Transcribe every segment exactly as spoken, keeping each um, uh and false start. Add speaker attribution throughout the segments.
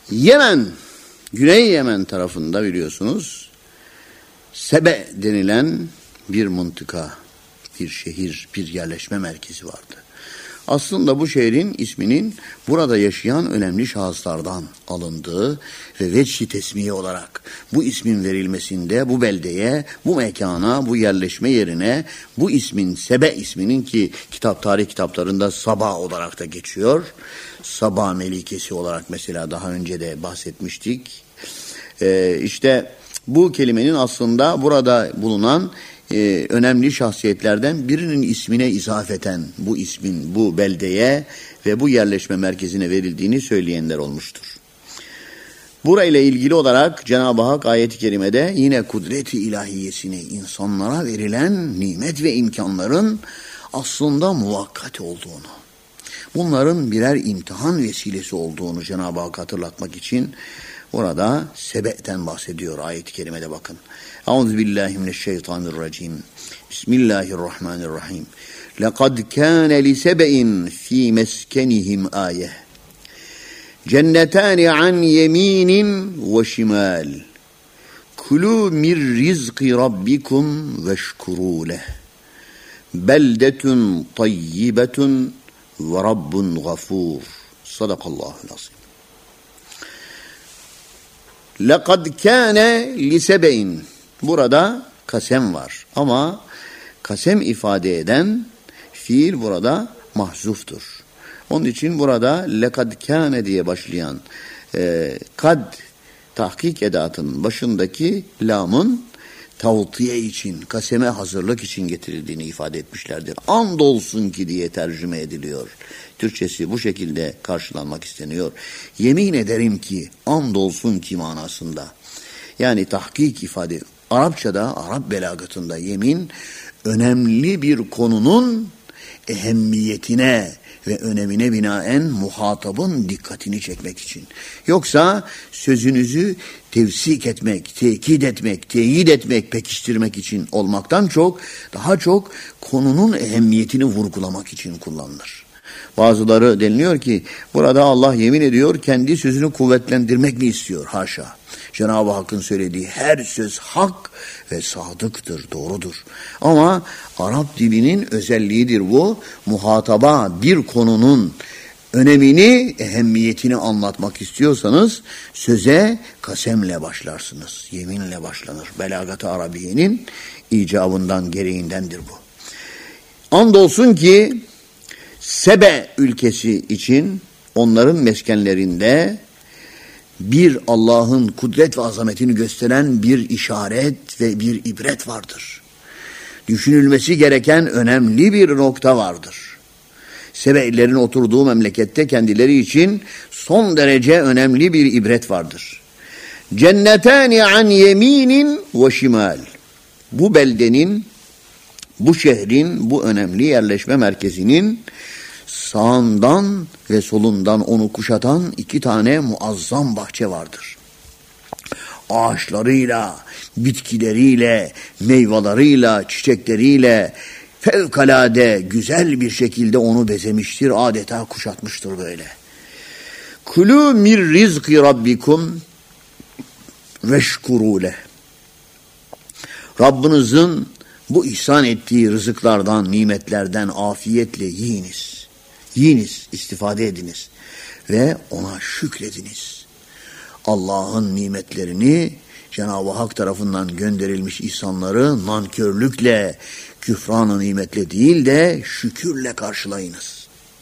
Speaker 1: Yemen, Güney Yemen tarafında biliyorsunuz Sebe denilen bir mıntıka, bir şehir, bir yerleşme merkezi vardı. Aslında bu şehrin isminin burada yaşayan önemli şahıslardan alındığı ve vecih-i tesmiye olarak bu ismin verilmesinde bu beldeye, bu mekana, bu yerleşme yerine bu ismin, Sebe isminin ki kitap tarih kitaplarında Saba olarak da geçiyor. Saba Melikesi olarak mesela daha önce de bahsetmiştik. Ee, işte bu kelimenin aslında burada bulunan Ee, önemli şahsiyetlerden birinin ismine izafeten bu ismin bu beldeye ve bu yerleşme merkezine verildiğini söyleyenler olmuştur. Burayla ilgili olarak Cenab-ı Hak ayet-i kerimede yine kudret-i ilahiyesini, insanlara verilen nimet ve imkanların aslında muvakkat olduğunu, bunların birer imtihan vesilesi olduğunu Cenab-ı Hak hatırlatmak için burada Sebe'ten bahsediyor ayet-i kerimede bakın. Euzubillahimineşşeytanirracim. Bismillahirrahmanirrahim. Lekad kâne li sebe'in fî meskenihim âyeh. Cennetâni an yemînin ve şimâl. Kulû mir rizqi rabbikum veşkurû leh. Beldetun tayyibetun ve rabbun gafûr. Sadakallahul azim. لَقَدْ كَانَ لِسَبَئٍ. Burada kasem var ama kasem ifade eden fiil burada mahzuftur. Onun için burada لَقَدْ كَانَ diye başlayan e, kad tahkik edatının başındaki lamın tavtiye için, kaseme hazırlık için getirildiğini ifade etmişlerdir. Andolsun ki diye tercüme ediliyor. Türkçesi bu şekilde karşılanmak isteniyor. Yemin ederim ki, andolsun ki manasında. Yani tahkik ifade. Arapçada, Arap belagatında yemin önemli bir konunun ehemmiyetine ve önemine binaen muhatabın dikkatini çekmek için. Yoksa sözünüzü tevsik etmek, tekit etmek, teyit etmek, pekiştirmek için olmaktan çok, daha çok konunun ehemmiyetini vurgulamak için kullanılır. Bazıları deniliyor ki burada Allah yemin ediyor, kendi sözünü kuvvetlendirmek mi istiyor? Haşa. Cenab-ı Hakk'ın söylediği her söz hak ve sadıktır, doğrudur. Ama Arap dilinin özelliğidir bu. Muhataba bir konunun önemini, ehemmiyetini anlatmak istiyorsanız söze kasemle başlarsınız. Yeminle başlanır. Belagat-ı Arabiye'nin icabından, gereğindendir bu. Andolsun ki Sebe ülkesi için onların meskenlerinde bir Allah'ın kudret ve azametini gösteren bir işaret ve bir ibret vardır. Düşünülmesi gereken önemli bir nokta vardır. Sebe'lilerin oturduğu memlekette kendileri için son derece önemli bir ibret vardır. Cennetani an yeminin ve şimal. Bu beldenin, bu şehrin, bu önemli yerleşme merkezinin sağından ve solundan onu kuşatan iki tane muazzam bahçe vardır. Ağaçlarıyla, bitkileriyle, meyveleriyle, çiçekleriyle fevkalade güzel bir şekilde onu bezemiştir, adeta kuşatmıştır böyle. Kulû mir rizqi rabbikum veşkurû leh. Rabbinizin bu ihsan ettiği rızıklardan, nimetlerden afiyetle yiyiniz. Yiyiniz, istifade ediniz ve ona şükrediniz. Allah'ın nimetlerini, Cenab-ı Hak tarafından gönderilmiş ihsanları nankörlükle, küfran-ı nimetle değil de şükürle karşılayınız.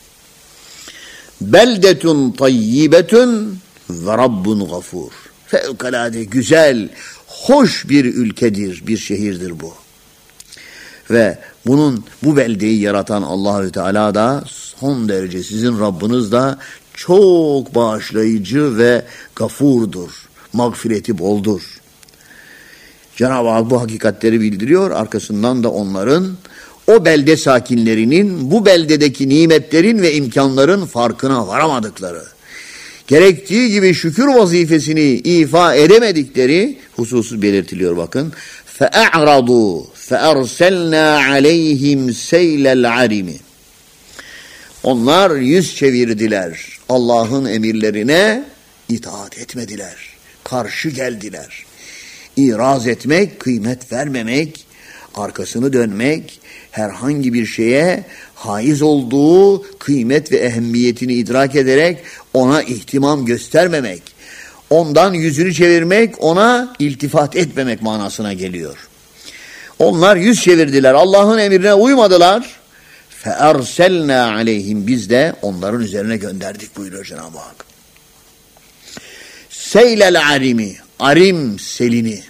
Speaker 1: Beldetun tayyibetun ve rabbun gafur. Fevkalade güzel, hoş bir ülkedir, bir şehirdir bu. Ve bunun, bu beldeyi yaratan Allah-u Teala da son derece sizin Rabbiniz de çok bağışlayıcı ve gafurdur. Mağfireti boldur. Cenab-ı Hak bu hakikatleri bildiriyor. Arkasından da onların, o belde sakinlerinin bu beldedeki nimetlerin ve imkanların farkına varamadıkları, gerektiği gibi şükür vazifesini ifa edemedikleri hususu belirtiliyor bakın. فَاَعْرَضُوا فَاَرْسَلْنَا عَلَيْهِمْ سَيْلَ الْعَرِمِ. Onlar yüz çevirdiler Allah'ın emirlerine itaat etmediler. Karşı geldiler. İraz etmek, kıymet vermemek, arkasını dönmek, herhangi bir şeye haiz olduğu kıymet ve ehemmiyetini idrak ederek ona ihtimam göstermemek, ondan yüzünü çevirmek, ona iltifat etmemek manasına geliyor. Onlar yüz çevirdiler, Allah'ın emrine uymadılar. فَاَرْسَلْنَا عَلَيْهِمْ Biz de onların üzerine gönderdik buyuruyor Cenab-ı Hak. Seylel arimi, arim selini,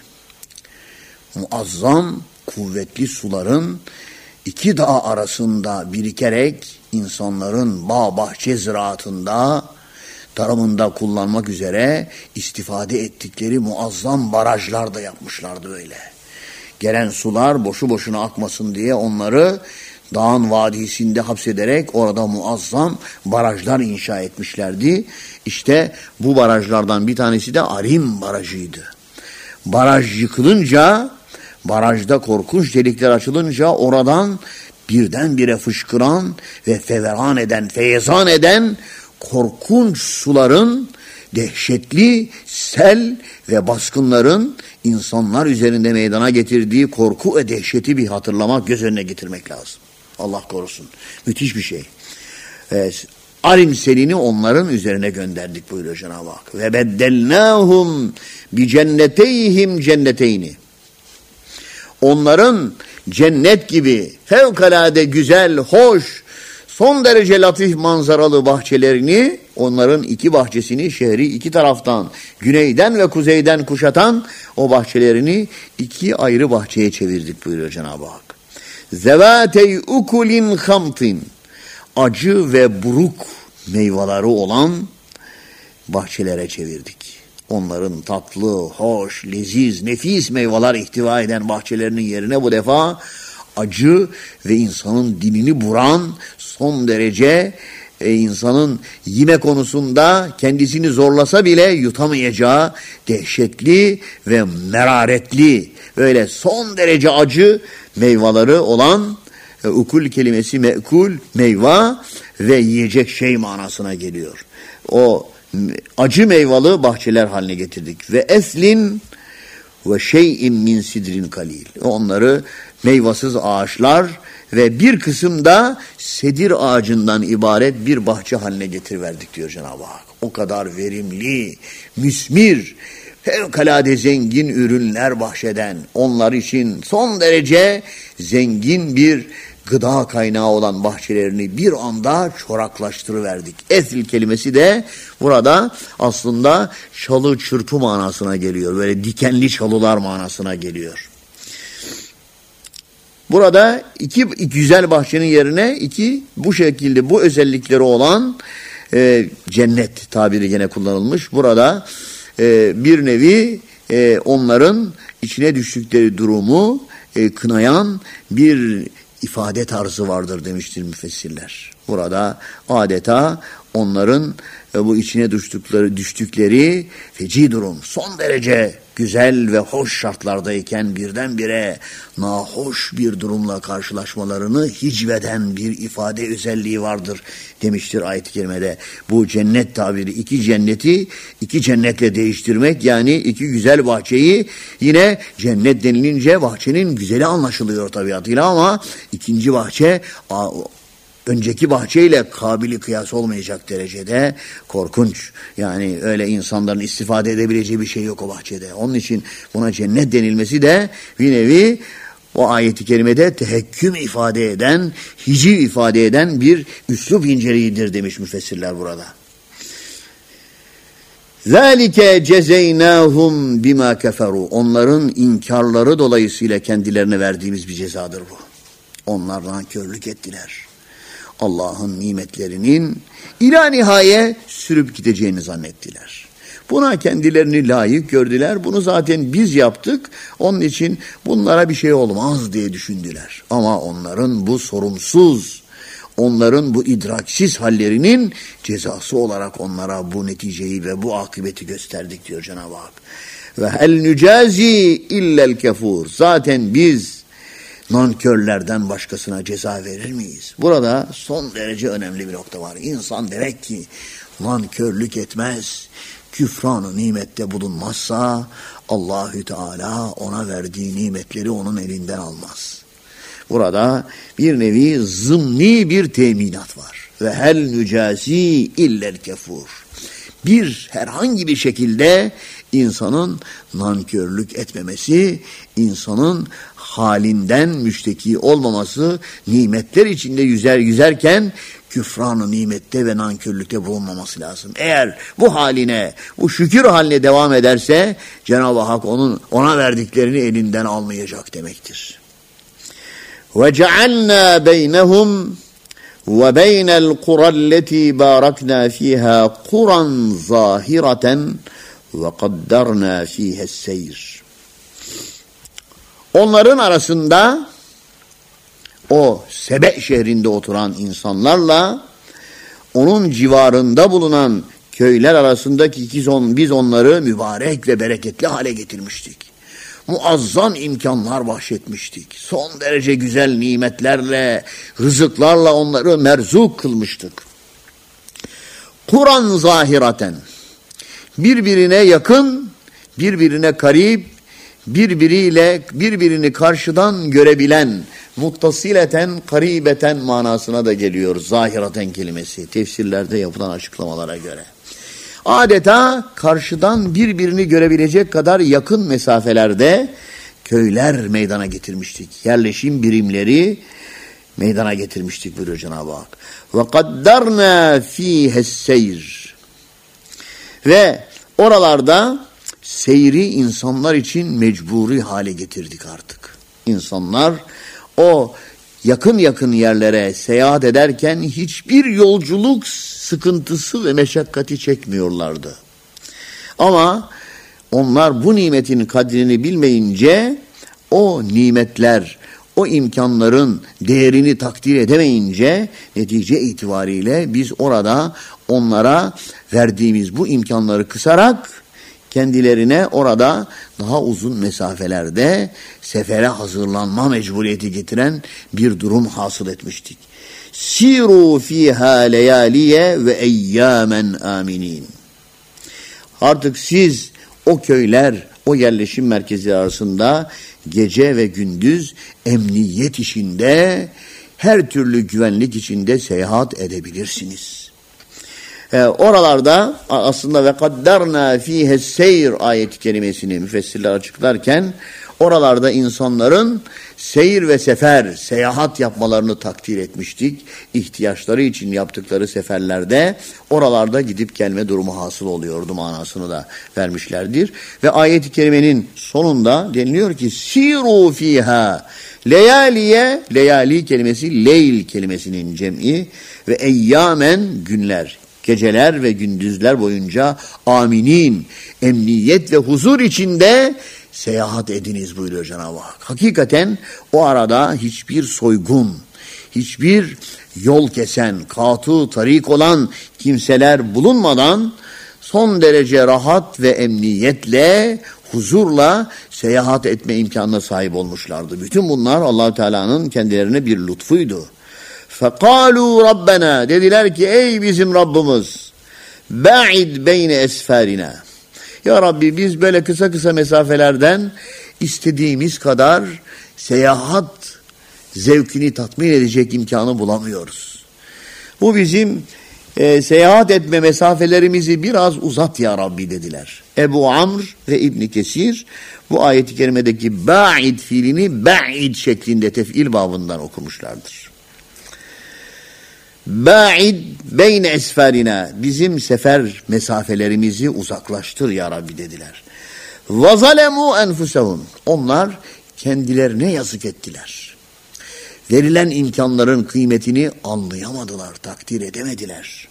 Speaker 1: muazzam, kuvvetli suların iki dağ arasında birikerek insanların bağ bahçe ziraatında, tarımında kullanmak üzere istifade ettikleri muazzam barajlar da yapmışlardı öyle. Gelen sular boşu boşuna akmasın diye onları dağın vadisinde hapsederek orada muazzam barajlar inşa etmişlerdi. İşte bu barajlardan bir tanesi de Arim Barajı'ydı. Baraj yıkılınca, barajda korkunç delikler açılınca oradan birdenbire fışkıran ve feveran eden, feyzan eden korkunç suların, dehşetli sel ve baskınların insanlar üzerinde meydana getirdiği korku ve dehşeti bir hatırlamak, göz önüne getirmek lazım. Allah korusun. Müthiş bir şey. Evet. Arim selini onların üzerine gönderdik buyuruyor Cenab-ı Hak. Ve beddelnâhum bi cenneteyhim cenneteyni. Onların cennet gibi fevkalade güzel, hoş, son derece latif manzaralı bahçelerini, onların iki bahçesini, şehri iki taraftan, güneyden ve kuzeyden kuşatan o bahçelerini iki ayrı bahçeye çevirdik buyuruyor Cenab-ı Hak. Zevatey ukulin hamtin, acı ve buruk meyveleri olan bahçelere çevirdik. Onların tatlı, hoş, leziz, nefis meyveler ihtiva eden bahçelerinin yerine bu defa acı ve insanın dilini buran, son derece e, insanın yeme konusunda kendisini zorlasa bile yutamayacağı dehşetli ve meraretli, öyle son derece acı meyveleri olan e, ukul kelimesi me'kul, meyve ve yiyecek şey manasına geliyor. O acı meyvalı bahçeler haline getirdik. Ve eslin ve şeyin min sidrin kalil. Onları meyvasız ağaçlar ve bir kısım da sedir ağacından ibaret bir bahçe haline getiriverdik diyor Cenab-ı Hak. O kadar verimli, müsmir, fevkalade zengin ürünler bahşeden, onlar için son derece zengin bir gıda kaynağı olan bahçelerini bir anda çoraklaştırıverdik. Esl kelimesi de burada aslında çalı çırpı manasına geliyor. Böyle dikenli çalılar manasına geliyor. Burada iki, iki güzel bahçenin yerine iki bu şekilde bu özellikleri olan e, cennet tabiri gene kullanılmış. Burada e, bir nevi e, onların içine düştükleri durumu e, kınayan bir ifade tarzı vardır demiştir müfessirler. Burada adeta onların e, bu içine düştükleri, düştükleri feci durum son derece güzel ve hoş şartlardayken birdenbire nahoş bir durumla karşılaşmalarını hicveden bir ifade özelliği vardır demiştir ayet-i kerimede. Bu cennet tabiri iki cenneti iki cennetle değiştirmek, yani iki güzel bahçeyi, yine cennet denilince bahçenin güzeli anlaşılıyor tabiatıyla ama ikinci bahçe önceki bahçeyle kabili kıyas olmayacak derecede korkunç. Yani öyle insanların istifade edebileceği bir şey yok o bahçede. Onun için buna cennet denilmesi de bir nevi o ayeti kerimede tehekküm ifade eden, hiciv ifade eden bir üslup inceliğidir demiş müfessirler burada. ذَٰلِكَ جَزَيْنَاهُمْ بِمَا كَفَرُوا. Onların inkarları dolayısıyla kendilerine verdiğimiz bir cezadır bu. Onlar nankörlük ettiler. Allah'ın nimetlerinin ila nihaye sürüp gideceğini zannettiler. Buna kendilerini layık gördüler. Bunu zaten biz yaptık. Onun için bunlara bir şey olmaz diye düşündüler. Ama onların bu sorumsuz, onların bu idraksiz hallerinin cezası olarak onlara bu neticeyi ve bu akıbeti gösterdik diyor Cenab-ı Hak. Ve hel nücazi illel kefur. Zaten biz nankörlerden başkasına ceza verir miyiz? Burada son derece önemli bir nokta var. İnsan demek ki nankörlük etmez, küfran-ı nimette bulunmazsa Allahü Teala ona verdiği nimetleri onun elinden almaz. Burada bir nevi zımni bir teminat var. Ve hel nücasi illel kefur. Bir herhangi bir şekilde insanın nankörlük etmemesi, insanın halinden müşteki olmaması, nimetler içinde yüzer yüzerken küfran-ı nimette ve nankörlükte bulunmaması lazım. Eğer bu haline, bu şükür haline devam ederse Cenab-ı Hak onun ona verdiklerini elinden almayacak demektir. وَجَعَلْنَا بَيْنَهُمْ وَبَيْنَ الْقُرَى الَّتِي بَارَكْنَا فِيهَا قُرًى ظَاهِرَةً وَقَدَّرْنَا فِيهَا السَّيْرِ. Onların arasında o Sebe şehrinde oturan insanlarla onun civarında bulunan köyler arasındaki biz onları mübarek ve bereketli hale getirmiştik. Muazzam imkanlar bahşetmiştik. Son derece güzel nimetlerle, rızıklarla onları merzuk kılmıştık. Kur'an zahiraten, birbirine yakın, birbirine karip, birbiriyle birbirini karşıdan görebilen, muttasileten, karibeten manasına da geliyor zahiraten kelimesi tefsirlerde yapılan açıklamalara göre. Adeta karşıdan birbirini görebilecek kadar yakın mesafelerde köyler meydana getirmiştik. Yerleşim birimleri meydana getirmiştik buyuruyor Cenab-ı Hak. وَقَدَّرْنَا ف۪يهَ السَّيْرِ. Ve oralarda seyri insanlar için mecburi hale getirdik artık. İnsanlar o yakın yakın yerlere seyahat ederken hiçbir yolculuk sıkıntısı ve meşakkati çekmiyorlardı. Ama onlar bu nimetin kadrini bilmeyince o nimetler, o imkanların değerini takdir edemeyince netice itibariyle biz orada onlara verdiğimiz bu imkanları kısarak kendilerine orada daha uzun mesafelerde sefere hazırlanma mecburiyeti getiren bir durum hasıl etmiştik. Siru fiha leyaliye ve eyyamen aminin. Artık siz o köyler, o yerleşim merkezleri arasında gece ve gündüz emniyet içinde, her türlü güvenlik içinde seyahat edebilirsiniz. Ee, oralarda aslında ve kaddarna fihe seyr ayet-i kerimesini müfessirler açıklarken oralarda insanların seyir ve sefer, seyahat yapmalarını takdir etmiştik. İhtiyaçları için yaptıkları seferlerde oralarda gidip gelme durumu hasıl oluyordu manasını da vermişlerdir. Ve ayet-i kerimenin sonunda deniliyor ki siru fiha leyaliye, leyali kelimesi leyl kelimesinin cem'i ve eyyamen günler, geceler ve gündüzler boyunca aminin, emniyet ve huzur içinde seyahat ediniz buyuruyor Cenab-ı Hak. Hakikaten o arada hiçbir soygun, hiçbir yol kesen, katı tarik olan kimseler bulunmadan son derece rahat ve emniyetle, huzurla seyahat etme imkanına sahip olmuşlardı. Bütün bunlar Allah-u Teala'nın kendilerine bir lütfuydu. فَقَالُوا رَبَّنَا dediler ki ey bizim Rabbimiz بَعِدْ بَيْنَ esfarina. Ya Rabbi biz böyle kısa kısa mesafelerden istediğimiz kadar seyahat zevkini tatmin edecek imkanı bulamıyoruz. Bu bizim e, seyahat etme mesafelerimizi biraz uzat ya Rabbi dediler. Ebu Amr ve İbn Kesir bu ayet-i kerimedeki ba'id fiilini ba'id şeklinde tef'il babından okumuşlardır. Ba'id beyne esfarina, bizim sefer mesafelerimizi uzaklaştır ya Rabbi dediler. Ve zalemu enfusehum, onlar kendilerine yazık ettiler. Verilen imkanların kıymetini anlayamadılar, takdir edemediler.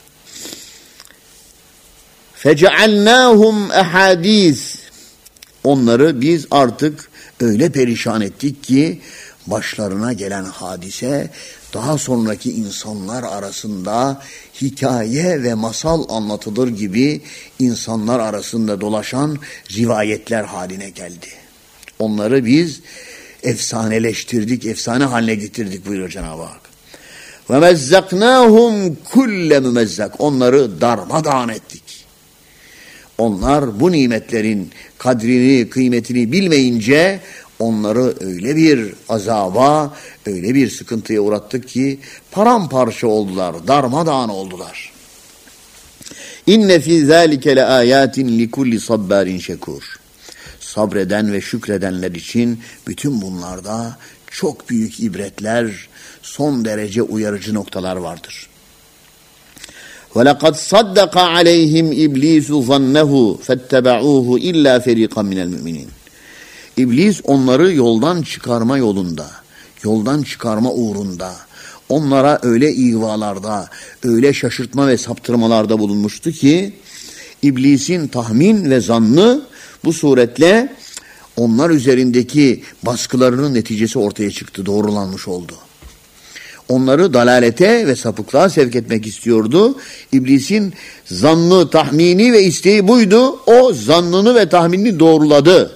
Speaker 1: Fecealnahum ahadis, onları biz artık öyle perişan ettik ki başlarına gelen hadise daha sonraki insanlar arasında hikaye ve masal anlatılır gibi insanlar arasında dolaşan rivayetler haline geldi. Onları biz efsaneleştirdik, efsane haline getirdik buyuruyor Cenab-ı Hak. Ve mezzaknahum kulle mümezzak, onları darmadağın ettik. Onlar bu nimetlerin kadrini, kıymetini bilmeyince onları öyle bir azaba, öyle bir sıkıntıya uğrattık ki paramparça oldular, darmadağın oldular. İnne fî zâlike le âyâtin li kulli sabbârin şekûr. Sabreden ve şükredenler için bütün bunlarda çok büyük ibretler, son derece uyarıcı noktalar vardır. وَلَقَدْ صَدَّقَ عَلَيْهِمْ إِبْلِيسُ ظَنَّهُ فَاتَّبَعُوهُ إِلَّا فَرِيقًا مِنَ الْمُؤْمِنِينَ. İblis onları yoldan çıkarma yolunda, yoldan çıkarma uğrunda, onlara öyle ihvalarda, öyle şaşırtma ve saptırmalarda bulunmuştu ki, İblisin tahmin ve zannı bu suretle onlar üzerindeki baskılarının neticesi ortaya çıktı, doğrulanmış oldu. Onları dalalete ve sapıklığa sevk etmek istiyordu. İblisin zannı, tahmini ve isteği buydu. O zannını ve tahminini doğruladı.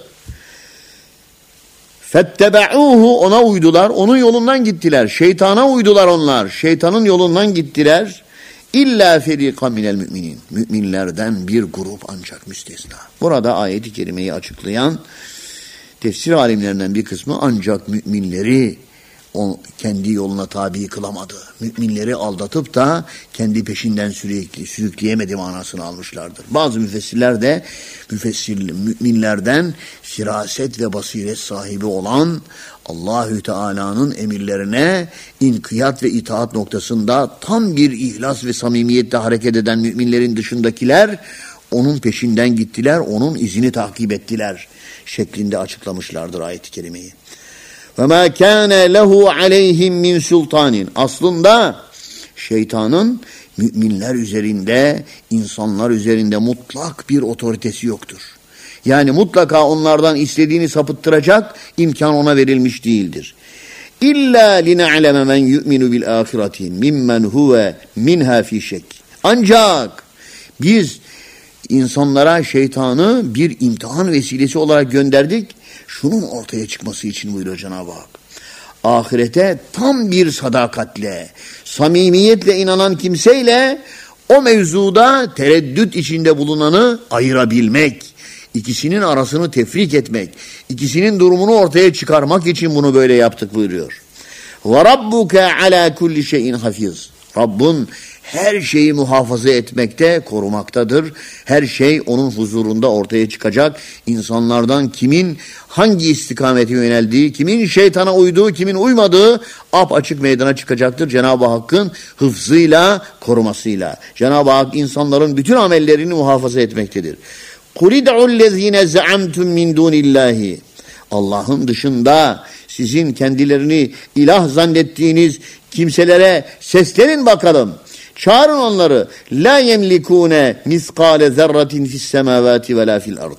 Speaker 1: فَاتَّبَعُوهُ ona uydular, onun yolundan gittiler. Şeytana uydular onlar, şeytanın yolundan gittiler. İlla feriqan minel müminin. Müminlerden bir grup ancak müstesna. Burada ayet-i kerimeyi açıklayan tefsir alimlerinden bir kısmı ancak müminleri o kendi yoluna tabi kılamadı. Müminleri aldatıp da kendi peşinden sürekli sürükleyemedi manasını almışlardır. Bazı müfessirler de müfessir müminlerden firaset ve basiret sahibi olan Allahü Teala'nın emirlerine inkiyat ve itaat noktasında tam bir ihlas ve samimiyette hareket eden müminlerin dışındakiler onun peşinden gittiler, onun izini takip ettiler şeklinde açıklamışlardır ayet-i kerimeyi. وَمَا كَانَ لَهُ عَلَيْهِمْ مِنْ سُلْطَانٍ. Aslında şeytanın müminler üzerinde, insanlar üzerinde mutlak bir otoritesi yoktur. Yani mutlaka onlardan istediğini sapıttıracak imkan ona verilmiş değildir. İlla line'aleme men yu'minu bil ahireti mimmen huve minha fi şek. Ancak biz insanlara şeytanı bir imtihan vesilesi olarak gönderdik. Şunun ortaya çıkması için buyuruyor Cenab-ı Hak. Ahirete tam bir sadakatle, samimiyetle inanan kimseyle o mevzuda tereddüt içinde bulunanı ayırabilmek, ikisinin arasını tefrik etmek, ikisinin durumunu ortaya çıkarmak için bunu böyle yaptık buyuruyor. وَرَبُّكَ عَلَى كُلِّ شَيْءٍ حَفِيظٍ. Rabbin her şeyi muhafaza etmekte, korumaktadır. Her şey onun huzurunda ortaya çıkacak. İnsanlardan kimin hangi istikamete yöneldiği, kimin şeytana uyduğu, kimin uymadığı apaçık meydana çıkacaktır. Cenab-ı Hakk'ın hıfzıyla, korumasıyla. Cenab-ı Hak insanların bütün amellerini muhafaza etmektedir. قُلِ دَعُوا الَّذ۪ينَ زَعَمْتُمْ مِنْ دُونِ اللّٰهِ. Allah'ın dışında sizin kendilerini ilah zannettiğiniz kimselere seslenin bakalım. Çağırın onları. La yemlikune miskale zerratin fis semavati ve la fil ard.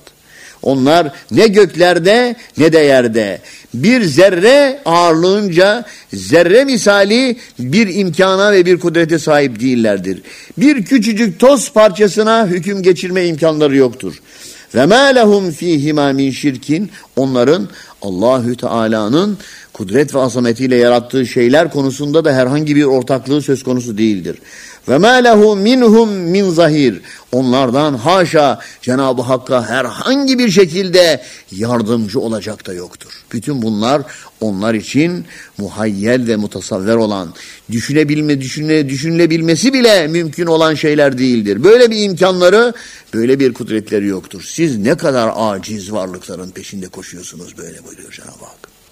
Speaker 1: Onlar ne göklerde ne de yerde bir zerre ağırlığınca zerre misali bir imkana ve bir kudrete sahip değillerdir. Bir küçücük toz parçasına hüküm geçirme imkanları yoktur. Ve ma lehum fîhimâ min şirkin. Onların Allahü Teala'nın kudret ve azametiyle yarattığı şeyler konusunda da herhangi bir ortaklığı söz konusu değildir. Ve ma lehu minhum min zahir. Onlardan haşa Cenab-ı Hakk'a herhangi bir şekilde yardımcı olacak da yoktur. Bütün bunlar onlar için muhayyel ve mutasavver olan, düşünebilme, düşüne, düşünülebilmesi bile mümkün olan şeyler değildir. Böyle bir imkanları, böyle bir kudretleri yoktur. Siz ne kadar aciz varlıkların peşinde koşuyorsunuz böyle buyuruyor Cenab-ı Hak.